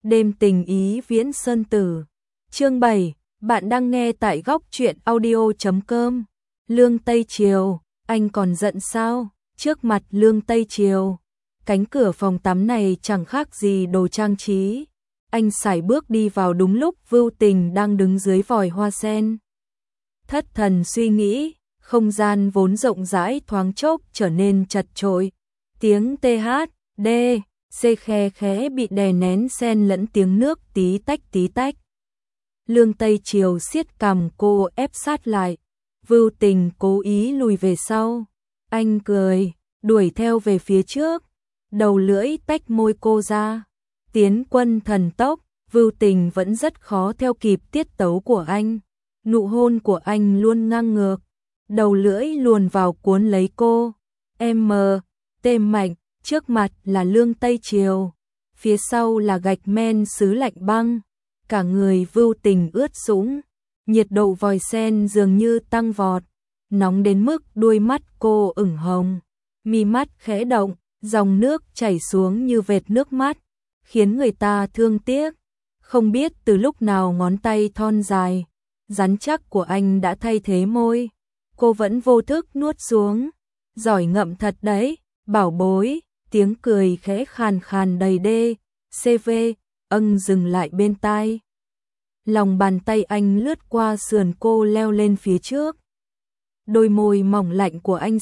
Đêm tình ý Viễn Sơn Tử. Chương 7, bạn đang nghe tại góc truyện audio.com. Lương Tây Triều, anh còn giận sao? Trước mặt Lương Tây Triều, cánh cửa phòng tắm này chẳng khác gì đồ trang trí. Anh sải bước đi vào đúng lúc Vưu Tình đang đứng dưới vòi hoa sen. Thất thần suy nghĩ, không gian vốn rộng rãi thoáng chốc trở nên chật chội. Tiếng THD C khe khẽ bị đè nén xen lẫn tiếng nước tí tách tí tách. Lương Tây Triều siết cằm cô ép sát lại. Vưu Tình cố ý lùi về sau. Anh cười, đuổi theo về phía trước. Đầu lưỡi tách môi cô ra. Tiến quân thần tốc, Vưu Tình vẫn rất khó theo kịp tiết tấu của anh. Nụ hôn của anh luôn ngang ngược. Đầu lưỡi luồn vào cuốn lấy cô. Tê mạnh. Trước mặt là Lương Tây Triều, phía sau là gạch men sứ lạnh băng, cả người Vưu Tình ướt sũng, nhiệt độ vòi sen dường như tăng vọt, nóng đến mức đuôi mắt cô ửng hồng, mi mắt khẽ động, dòng nước chảy xuống như vệt nước mắt, khiến người ta thương tiếc. Không biết từ lúc nào ngón tay thon dài, rắn chắc của anh đã thay thế môi, cô vẫn vô thức nuốt xuống. Giỏi ngậm thật đấy, bảo bối. Tiếng cười khẽ khàn khàn đầy đê, CV, dừng lại bên tai. Lòng bàn tay anh lướt qua sườn cô leo lên phía trước. Đôi môi mỏng lạnh của anh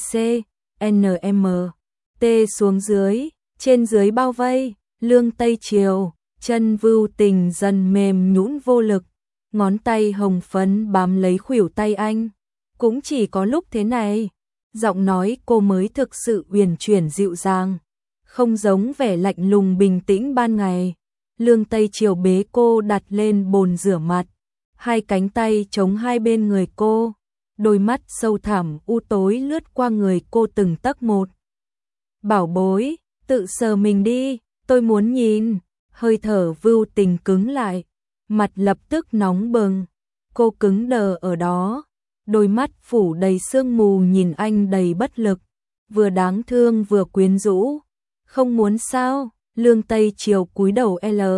T xuống dưới, trên dưới bao vây, Lương Tây Triều, chân Vưu Tình dần mềm nhũn vô lực, ngón tay hồng phấn bám lấy khuỷu tay anh. Cũng chỉ có lúc thế này, giọng nói cô mới thực sự uyển chuyển dịu dàng. Không giống vẻ lạnh lùng bình tĩnh ban ngày. Lương Tây Triều bế cô đặt lên bồn rửa mặt, hai cánh tay chống hai bên người cô, đôi mắt sâu thẳm u tối lướt qua người cô từng tấc một. Bảo bối, tự sờ mình đi, tôi muốn nhìn. Hơi thở Vưu Tình cứng lại, mặt lập tức nóng bừng, cô cứng đờ ở đó, đôi mắt phủ đầy sương mù nhìn anh đầy bất lực, vừa đáng thương vừa quyến rũ. Không muốn sao? Lương Tây Triều cúi đầu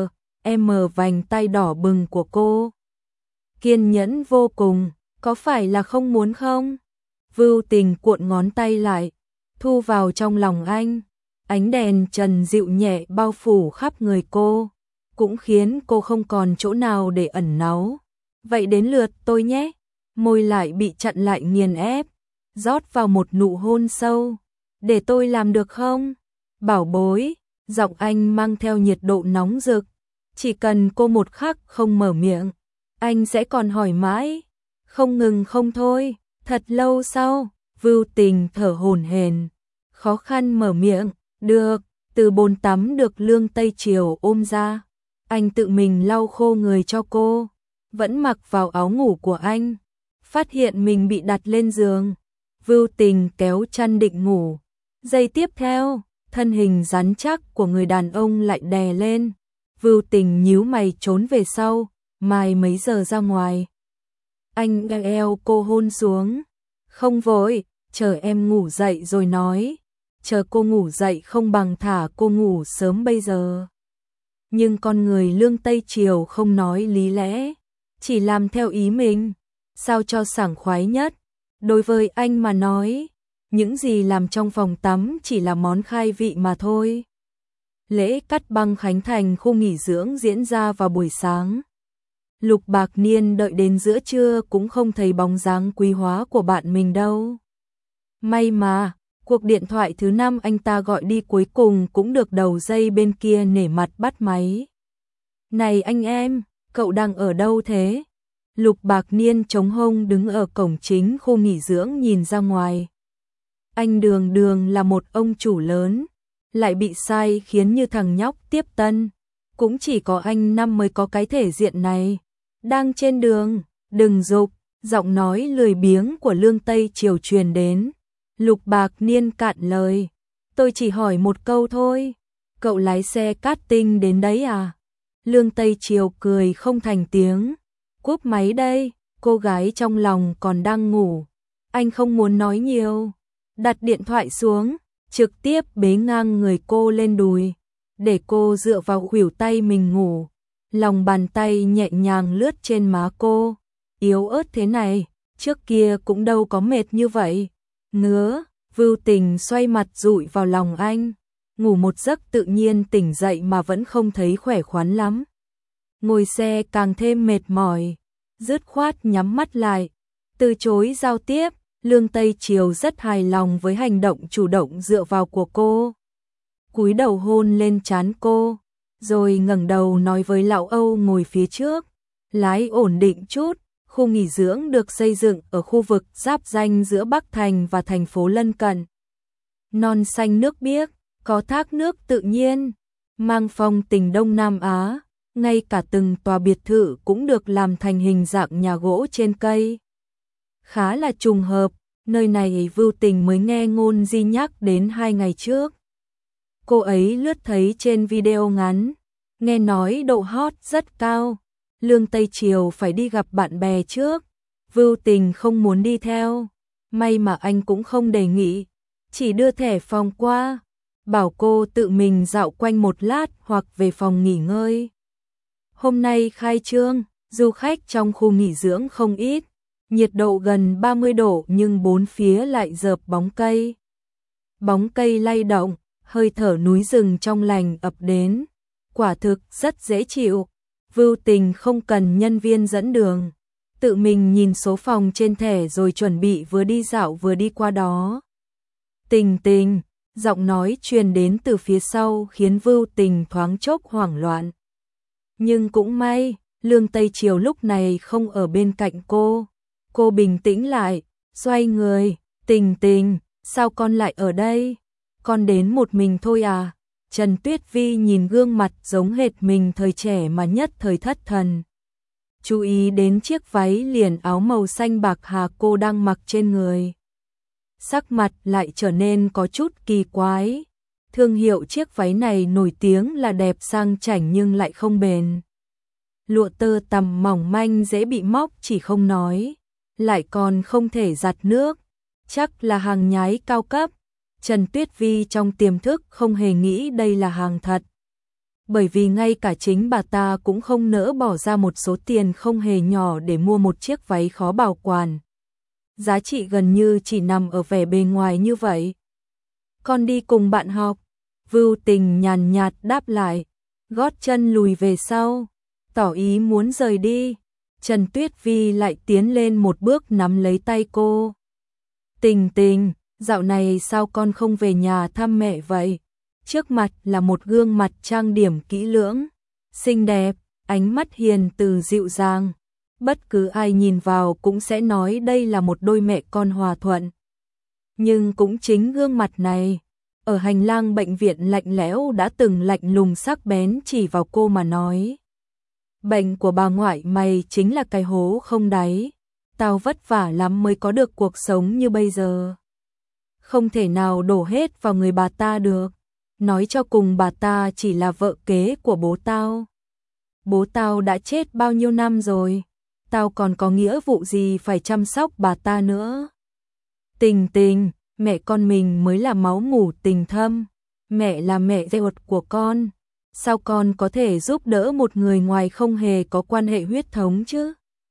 vành tay đỏ bừng của cô. Kiên nhẫn vô cùng, có phải là không muốn không? Vưu Tình cuộn ngón tay lại, thu vào trong lòng anh. Ánh đèn trần dịu nhẹ bao phủ khắp người cô, cũng khiến cô không còn chỗ nào để ẩn náu. Vậy đến lượt tôi nhé. Môi lại bị chặn lại nghiền ép, rót vào một nụ hôn sâu. Để tôi làm được không? Bảo bối, giọng anh mang theo nhiệt độ nóng rực. Chỉ cần cô một khắc không mở miệng, anh sẽ còn hỏi mãi. Không ngừng không thôi. Thật lâu sau, Vưu Tình thở hổn hển, khó khăn mở miệng. Được. Từ bồn tắm được Lương Tây Triều ôm ra, anh tự mình lau khô người cho cô, vẫn mặc vào áo ngủ của anh. Phát hiện mình bị đặt lên giường, Vưu Tình kéo chăn định ngủ. Giây tiếp theo, thân hình rắn chắc của người đàn ông lại đè lên. Vưu Tình nhíu mày trốn về sau, mai mấy giờ ra ngoài. Anh eo cô hôn xuống. Không vội, chờ em ngủ dậy rồi nói. Chờ cô ngủ dậy không bằng thả cô ngủ sớm bây giờ. Nhưng con người Lương Tây Triều không nói lý lẽ, chỉ làm theo ý mình, sao cho sảng khoái nhất. Đối với anh mà nói, những gì làm trong phòng tắm chỉ là món khai vị mà thôi. Lễ cắt băng khánh thành khu nghỉ dưỡng diễn ra vào buổi sáng. Lục Bạc Niên đợi đến giữa trưa cũng không thấy bóng dáng quý hóa của bạn mình đâu. May mà, cuộc điện thoại thứ 5 anh ta gọi đi cuối cùng cũng được đầu dây bên kia nể mặt bắt máy. Này anh em, cậu đang ở đâu thế? Lục Bạc Niên chống hông đứng ở cổng chính khu nghỉ dưỡng nhìn ra ngoài. Anh Đường là một ông chủ lớn, lại bị sai khiến như thằng nhóc tiếp tân. Cũng chỉ có anh Năm mới có cái thể diện này. Đang trên đường, đừng giục, giọng nói lười biếng của Lương Tây Triều truyền đến. Lục Bạc Niên cạn lời. Tôi chỉ hỏi một câu thôi. Cậu lái xe karting đến đấy à? Lương Tây Triều cười không thành tiếng. Cúp máy đây, cô gái trong lòng còn đang ngủ. Anh không muốn nói nhiều. Đặt điện thoại xuống, trực tiếp bế ngang người cô lên đùi, để cô dựa vào khuỷu tay mình ngủ. lòng bàn tay nhẹ nhàng lướt trên má cô. Yếu ớt thế này, trước kia cũng đâu có mệt như vậy. Ngứa, Vưu Tình xoay mặt dụi vào lòng anh. Ngủ một giấc tự nhiên tỉnh dậy mà vẫn không thấy khỏe khoắn lắm. Ngồi xe càng thêm mệt mỏi, dứt khoát nhắm mắt lại, từ chối giao tiếp. Lương Tây Triều rất hài lòng với hành động chủ động dựa vào của cô. Cúi đầu hôn lên trán cô, rồi ngẩng đầu nói với lão Âu ngồi phía trước. Lái ổn định chút, khu nghỉ dưỡng được xây dựng ở khu vực giáp ranh giữa Bắc Thành và thành phố lân cận. Non xanh nước biếc, có thác nước tự nhiên, mang phong tình Đông Nam Á, ngay cả từng tòa biệt thự cũng được làm thành hình dạng nhà gỗ trên cây. Khá là trùng hợp, nơi này Vưu Tình mới nghe Ngôn Di nhắc đến 2 ngày trước. Cô ấy lướt thấy trên video ngắn, nghe nói độ hot rất cao. Lương Tây Triều phải đi gặp bạn bè trước, Vưu Tình không muốn đi theo, may mà anh cũng không đề nghị, chỉ đưa thẻ phòng qua, bảo cô tự mình dạo quanh một lát hoặc về phòng nghỉ ngơi. Hôm nay khai trương, du khách trong khu nghỉ dưỡng không ít, nhiệt độ gần 30 độ nhưng bốn phía lại rợp bóng cây. Bóng cây lay động, hơi thở núi rừng trong lành ập đến, quả thực rất dễ chịu. Vưu Tình không cần nhân viên dẫn đường, tự mình nhìn số phòng trên thẻ rồi chuẩn bị vừa đi dạo vừa đi qua đó. Tình Tình, giọng nói truyền đến từ phía sau khiến Vưu Tình thoáng chốc hoảng loạn. Nhưng cũng may, Lương Tây Triều lúc này không ở bên cạnh cô. Cô bình tĩnh lại, xoay người, Tình Tình, sao con lại ở đây? Con đến một mình thôi à? Trần Tuyết Vi nhìn gương mặt giống hệt mình thời trẻ mà nhất thời thất thần. Chú ý đến chiếc váy liền áo màu xanh bạc hà cô đang mặc trên người. Sắc mặt lại trở nên có chút kỳ quái. Thương hiệu chiếc váy này nổi tiếng là đẹp sang chảnh nhưng lại không bền. Lụa tơ tằm mỏng manh dễ bị móc chỉ không nói, lại còn không thể giặt nước, chắc là hàng nhái cao cấp. Trần Tuyết Vi trong tiềm thức không hề nghĩ đây là hàng thật. Bởi vì ngay cả chính bà ta cũng không nỡ bỏ ra một số tiền không hề nhỏ để mua một chiếc váy khó bảo quản. Giá trị gần như chỉ nằm ở vẻ bề ngoài như vậy. Con đi cùng bạn học, Vưu Tình nhàn nhạt đáp lại, gót chân lùi về sau, tỏ ý muốn rời đi. Trần Tuyết Vi lại tiến lên một bước nắm lấy tay cô. Tình Tình, dạo này sao con không về nhà thăm mẹ vậy? Trước mặt là một gương mặt trang điểm kỹ lưỡng, xinh đẹp, ánh mắt hiền từ dịu dàng. Bất cứ ai nhìn vào cũng sẽ nói đây là một đôi mẹ con hòa thuận. Nhưng cũng chính gương mặt này, ở hành lang bệnh viện lạnh lẽo đã từng lạnh lùng sắc bén chỉ vào cô mà nói. Bệnh của bà ngoại mày chính là cái hố không đáy. Tao vất vả lắm mới có được cuộc sống như bây giờ. Không thể nào đổ hết vào người bà ta được. Nói cho cùng bà ta chỉ là vợ kế của bố tao. Bố tao đã chết bao nhiêu năm rồi. Tao còn có nghĩa vụ gì phải chăm sóc bà ta nữa. Tình Tình, mẹ con mình mới là máu mủ tình thâm. Mẹ là mẹ ruột của con. Sao con có thể giúp đỡ một người ngoài không hề có quan hệ huyết thống chứ?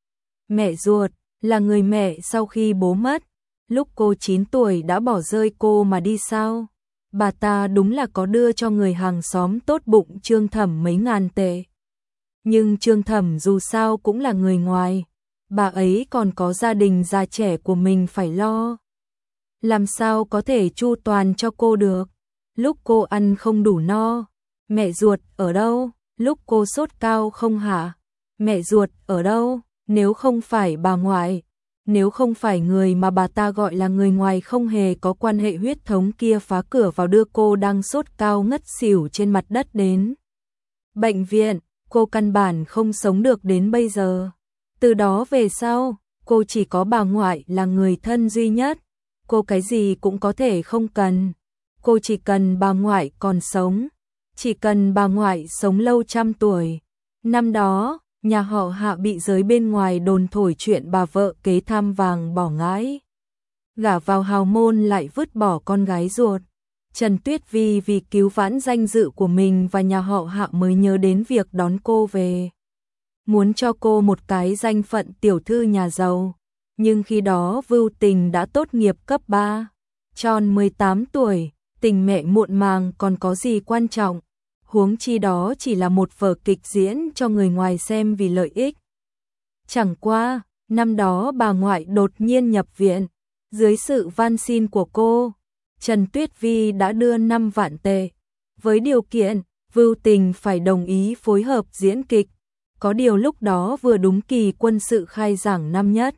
Mẹ ruột là người mẹ sau khi bố mất. Lúc cô 9 tuổi đã bỏ rơi cô mà đi sao? Bà ta đúng là có đưa cho người hàng xóm tốt bụng Trương Thẩm mấy ngàn tệ. Nhưng Trương Thẩm dù sao cũng là người ngoài. Bà ấy còn có gia đình già trẻ của mình phải lo. Làm sao có thể chu toàn cho cô được? Lúc cô ăn không đủ no, mẹ ruột ở đâu? Lúc cô sốt cao không hả? Mẹ ruột ở đâu? Nếu không phải bà ngoại, nếu không phải người mà bà ta gọi là người ngoài không hề có quan hệ huyết thống kia phá cửa vào đưa cô đang sốt cao ngất xỉu trên mặt đất đến bệnh viện, cô căn bản không sống được đến bây giờ. Từ đó về sau, cô chỉ có bà ngoại là người thân duy nhất. Cô cái gì cũng có thể không cần. Cô chỉ cần bà ngoại còn sống. Chỉ cần bà ngoại sống lâu 100 tuổi. Năm đó, nhà họ Hạ bị giới bên ngoài đồn thổi chuyện bà vợ kế tham vàng bỏ ngãi. Gả vào hào môn lại vứt bỏ con gái ruột. Trần Tuyết Vi vì cứu vãn danh dự của mình và nhà họ Hạ mới nhớ đến việc đón cô về. Muốn cho cô một cái danh phận tiểu thư nhà giàu. Nhưng khi đó Vưu Tình đã tốt nghiệp cấp 3, tròn 18 tuổi, tình mẹ muộn màng còn có gì quan trọng. Huống chi đó chỉ là một vở kịch diễn cho người ngoài xem vì lợi ích. Chẳng qua, năm đó bà ngoại đột nhiên nhập viện, dưới sự van xin của cô, Trần Tuyết Vi đã đưa 5 vạn tệ, với điều kiện Vưu Tình phải đồng ý phối hợp diễn kịch. Có điều lúc đó vừa đúng kỳ quân sự khai giảng năm nhất.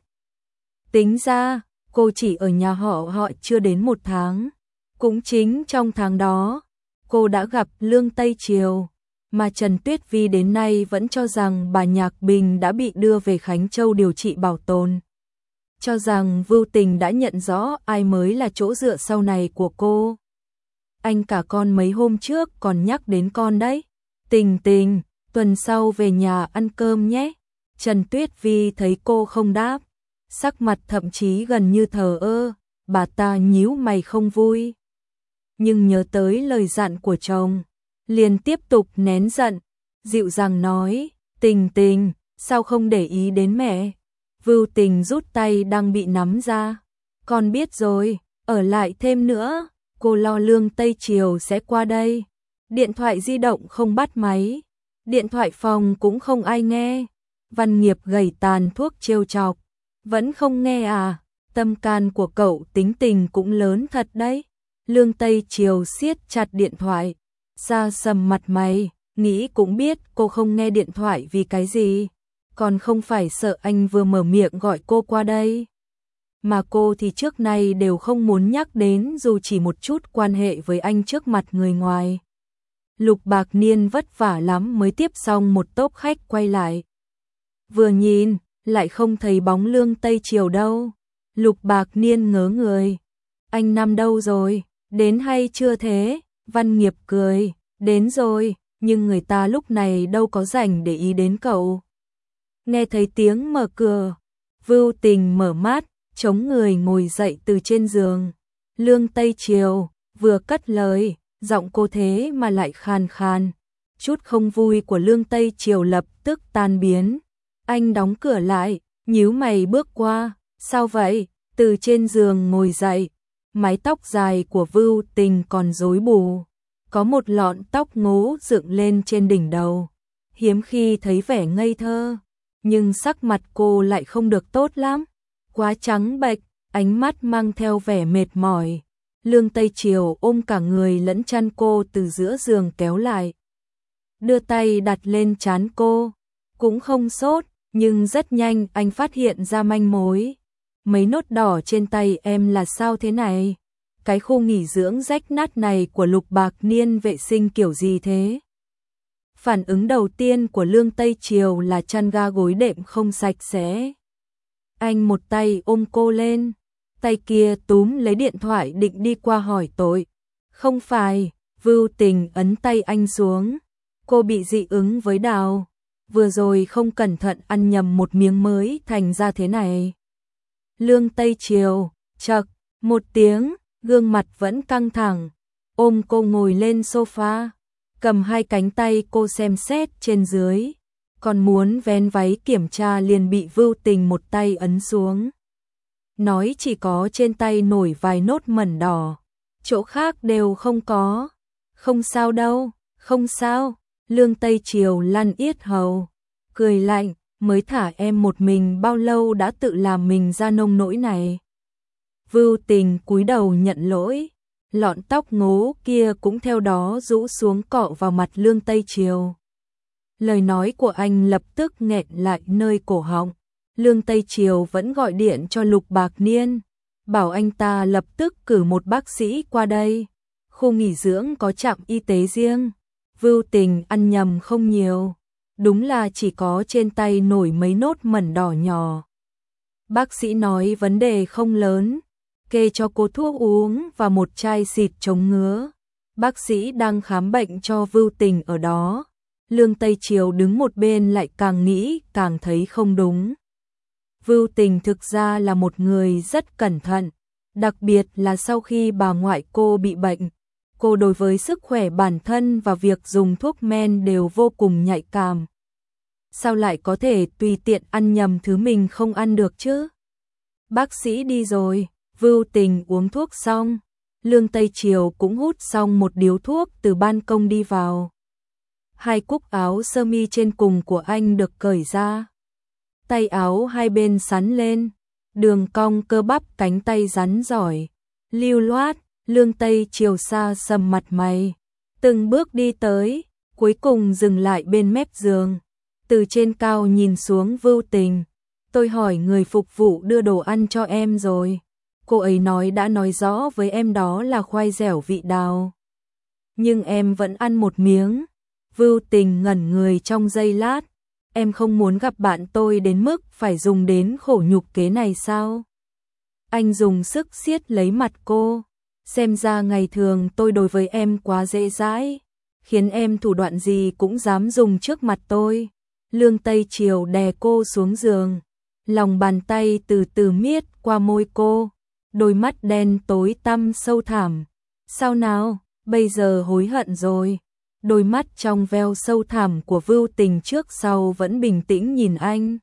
Tính ra, cô chỉ ở nhà họ chưa đến 1 tháng. Cũng chính trong tháng đó, cô đã gặp Lương Tây Triều, mà Trần Tuyết Vi đến nay vẫn cho rằng bà Nhạc Bình đã bị đưa về Khánh Châu điều trị bảo tồn. Cho rằng Vưu Tình đã nhận rõ ai mới là chỗ dựa sau này của cô. Anh cả con mấy hôm trước còn nhắc đến con đấy. Tình Tình, tuần sau về nhà ăn cơm nhé. Trần Tuyết Vi thấy cô không đáp, sắc mặt thậm chí gần như thờ ơ, bà ta nhíu mày không vui. Nhưng nhớ tới lời dặn của chồng, liền tiếp tục nén giận, dịu dàng nói, Tình Tình, sao không để ý đến mẹ? Vưu Tình rút tay đang bị nắm ra. Con biết rồi, ở lại thêm nữa, cô lo Lương Tây Triều sẽ qua đây. Điện thoại di động không bắt máy, điện thoại phòng cũng không ai nghe. Văn Nghiệp gầy tàn thuốc trêu chọc, vẫn không nghe à? Tâm can của cậu tính tình cũng lớn thật đấy. Lương Tây Triều siết chặt điện thoại, xa sầm mặt mày, nghĩ cũng biết cô không nghe điện thoại vì cái gì. Còn không phải sợ anh vừa mở miệng gọi cô qua đây. Mà cô thì trước nay đều không muốn nhắc đến dù chỉ một chút quan hệ với anh trước mặt người ngoài. Lục Bạc Niên vất vả lắm mới tiếp xong một tốp khách quay lại. Vừa nhìn, lại không thấy bóng Lương Tây Triều đâu. Lục Bạc Niên ngớ người. Anh Năm đâu rồi, đến hay chưa thế? Văn Nghiệp cười, đến rồi, nhưng người ta lúc này đâu có rảnh để ý đến cậu. Nghe thấy tiếng mở cửa, Vưu Tình mở mắt, chống người ngồi dậy từ trên giường. Lương Tây Triều, vừa cất lời, giọng cô thế mà lại khàn khàn. Chút không vui của Lương Tây Triều lập tức tan biến. Anh đóng cửa lại, nhíu mày bước qua, sao vậy? Từ trên giường ngồi dậy, mái tóc dài của Vưu Tình còn rối bù. Có một lọn tóc ngố dựng lên trên đỉnh đầu, hiếm khi thấy vẻ ngây thơ. Nhưng sắc mặt cô lại không được tốt lắm, quá trắng bệch, ánh mắt mang theo vẻ mệt mỏi. Lương Tây Triều ôm cả người lẫn chăn cô từ giữa giường kéo lại, đưa tay đặt lên trán cô, cũng không sốt, nhưng rất nhanh anh phát hiện ra manh mối. Mấy nốt đỏ trên tay em là sao thế này? Cái khu nghỉ dưỡng rách nát này của Lục Bạc Niên vệ sinh kiểu gì thế? Phản ứng đầu tiên của Lương Tây Triều là chăn ga gối đệm không sạch sẽ. Anh một tay ôm cô lên, tay kia túm lấy điện thoại định đi qua hỏi tội. Không phải, Vưu Tình ấn tay anh xuống. Cô bị dị ứng với đào. Vừa rồi không cẩn thận ăn nhầm một miếng mới thành ra thế này. Lương Tây Triều, chậc, một tiếng, gương mặt vẫn căng thẳng, ôm cô ngồi lên sofa. Cầm hai cánh tay cô xem xét trên dưới, còn muốn vén váy kiểm tra liền bị Vưu Tình một tay ấn xuống. Nói chỉ có trên tay nổi vài nốt mẩn đỏ, chỗ khác đều không có. Không sao đâu, không sao. Lương Tây Triều lăn yết hầu, cười lạnh, mới thả em một mình bao lâu đã tự làm mình ra nông nỗi này. Vưu Tình cúi đầu nhận lỗi. Lọn tóc ngố kia cũng theo đó rũ xuống cọ vào mặt Lương Tây Triều. Lời nói của anh lập tức nghẹn lại nơi cổ họng. Lương Tây Triều vẫn gọi điện cho Lục Bạc Niên, bảo anh ta lập tức cử một bác sĩ qua đây. Khu nghỉ dưỡng có trạm y tế riêng. Vưu Tình ăn nhầm không nhiều, đúng là chỉ có trên tay nổi mấy nốt mẩn đỏ nhỏ. Bác sĩ nói vấn đề không lớn, kê cho cô thuốc uống và một chai xịt chống ngứa. Bác sĩ đang khám bệnh cho Vưu Tình ở đó. Lương Tây Triều đứng một bên lại càng nghĩ càng thấy không đúng. Vưu Tình thực ra là một người rất cẩn thận, đặc biệt là sau khi bà ngoại cô bị bệnh. Cô đối với sức khỏe bản thân và việc dùng thuốc men đều vô cùng nhạy cảm. Sao lại có thể tùy tiện ăn nhầm thứ mình không ăn được chứ? Bác sĩ đi rồi, Vưu Tình uống thuốc xong, Lương Tây Triều cũng hút xong một điếu thuốc từ ban công đi vào. Hai cúc áo sơ mi trên cùng của anh được cởi ra. Tay áo hai bên xắn lên, đường cong cơ bắp cánh tay rắn giỏi, lưu loát. Lương Tây Triều xa sầm mặt mày, từng bước đi tới, cuối cùng dừng lại bên mép giường, từ trên cao nhìn xuống Vưu Tình. Tôi hỏi người phục vụ đưa đồ ăn cho em rồi, cô ấy đã nói rõ với em đó là khoai dẻo vị đào. Nhưng em vẫn ăn một miếng. Vưu Tình ngẩn người trong giây lát, em không muốn gặp bạn tôi đến mức phải dùng đến khổ nhục kế này sao? Anh dùng sức siết lấy mặt cô. Xem ra ngày thường tôi đối với em quá dễ dãi, khiến em thủ đoạn gì cũng dám dùng trước mặt tôi. Lương Tây Triều đè cô xuống giường, lòng bàn tay từ từ miết qua môi cô, đôi mắt đen tối tăm sâu thẳm. Sao nào, bây giờ hối hận rồi? Đôi mắt trong veo sâu thẳm của Vưu Tình trước sau vẫn bình tĩnh nhìn anh.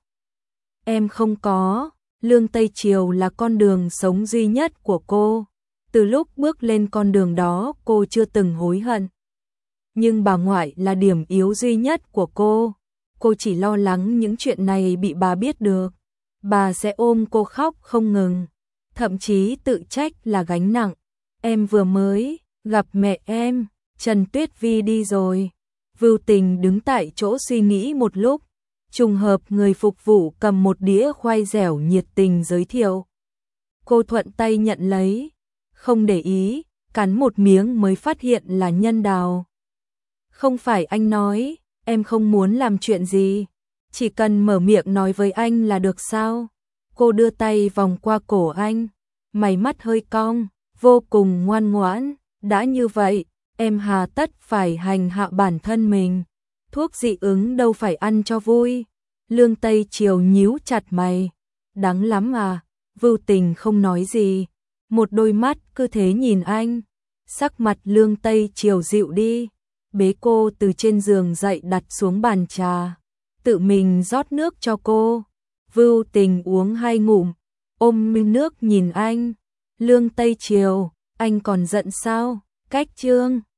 Em không có, Lương Tây Triều là con đường sống duy nhất của cô. Từ lúc bước lên con đường đó cô chưa từng hối hận. Nhưng bà ngoại là điểm yếu duy nhất của cô. Cô chỉ lo lắng những chuyện này bị bà biết được. Bà sẽ ôm cô khóc không ngừng. Thậm chí tự trách là gánh nặng. Em vừa mới gặp mẹ em, Trần Tuyết Vi đi rồi. Vưu Tình đứng tại chỗ suy nghĩ một lúc. Trùng hợp người phục vụ cầm một đĩa khoai dẻo nhiệt tình giới thiệu. Cô thuận tay nhận lấy. Không để ý, cắn một miếng mới phát hiện là nhân đào. Không phải anh nói, em không muốn làm chuyện gì, chỉ cần mở miệng nói với anh là được sao? Cô đưa tay vòng qua cổ anh, mày mắt hơi cong, vô cùng ngoan ngoãn. Đã như vậy, em hà tất phải hành hạ bản thân mình. Thuốc dị ứng đâu phải ăn cho vui. Lương Tây Triều nhíu chặt mày. Đáng lắm à? Vưu Tình không nói gì. Một đôi mắt cứ thế nhìn anh. Sắc mặt Lương Tây Triều dịu đi. Bế cô từ trên giường dậy đặt xuống bàn trà. Tự mình rót nước cho cô. Vưu Tình uống 2 ngụm. Ôm miếng nước nhìn anh. Lương Tây Triều, anh còn giận sao? Cách chương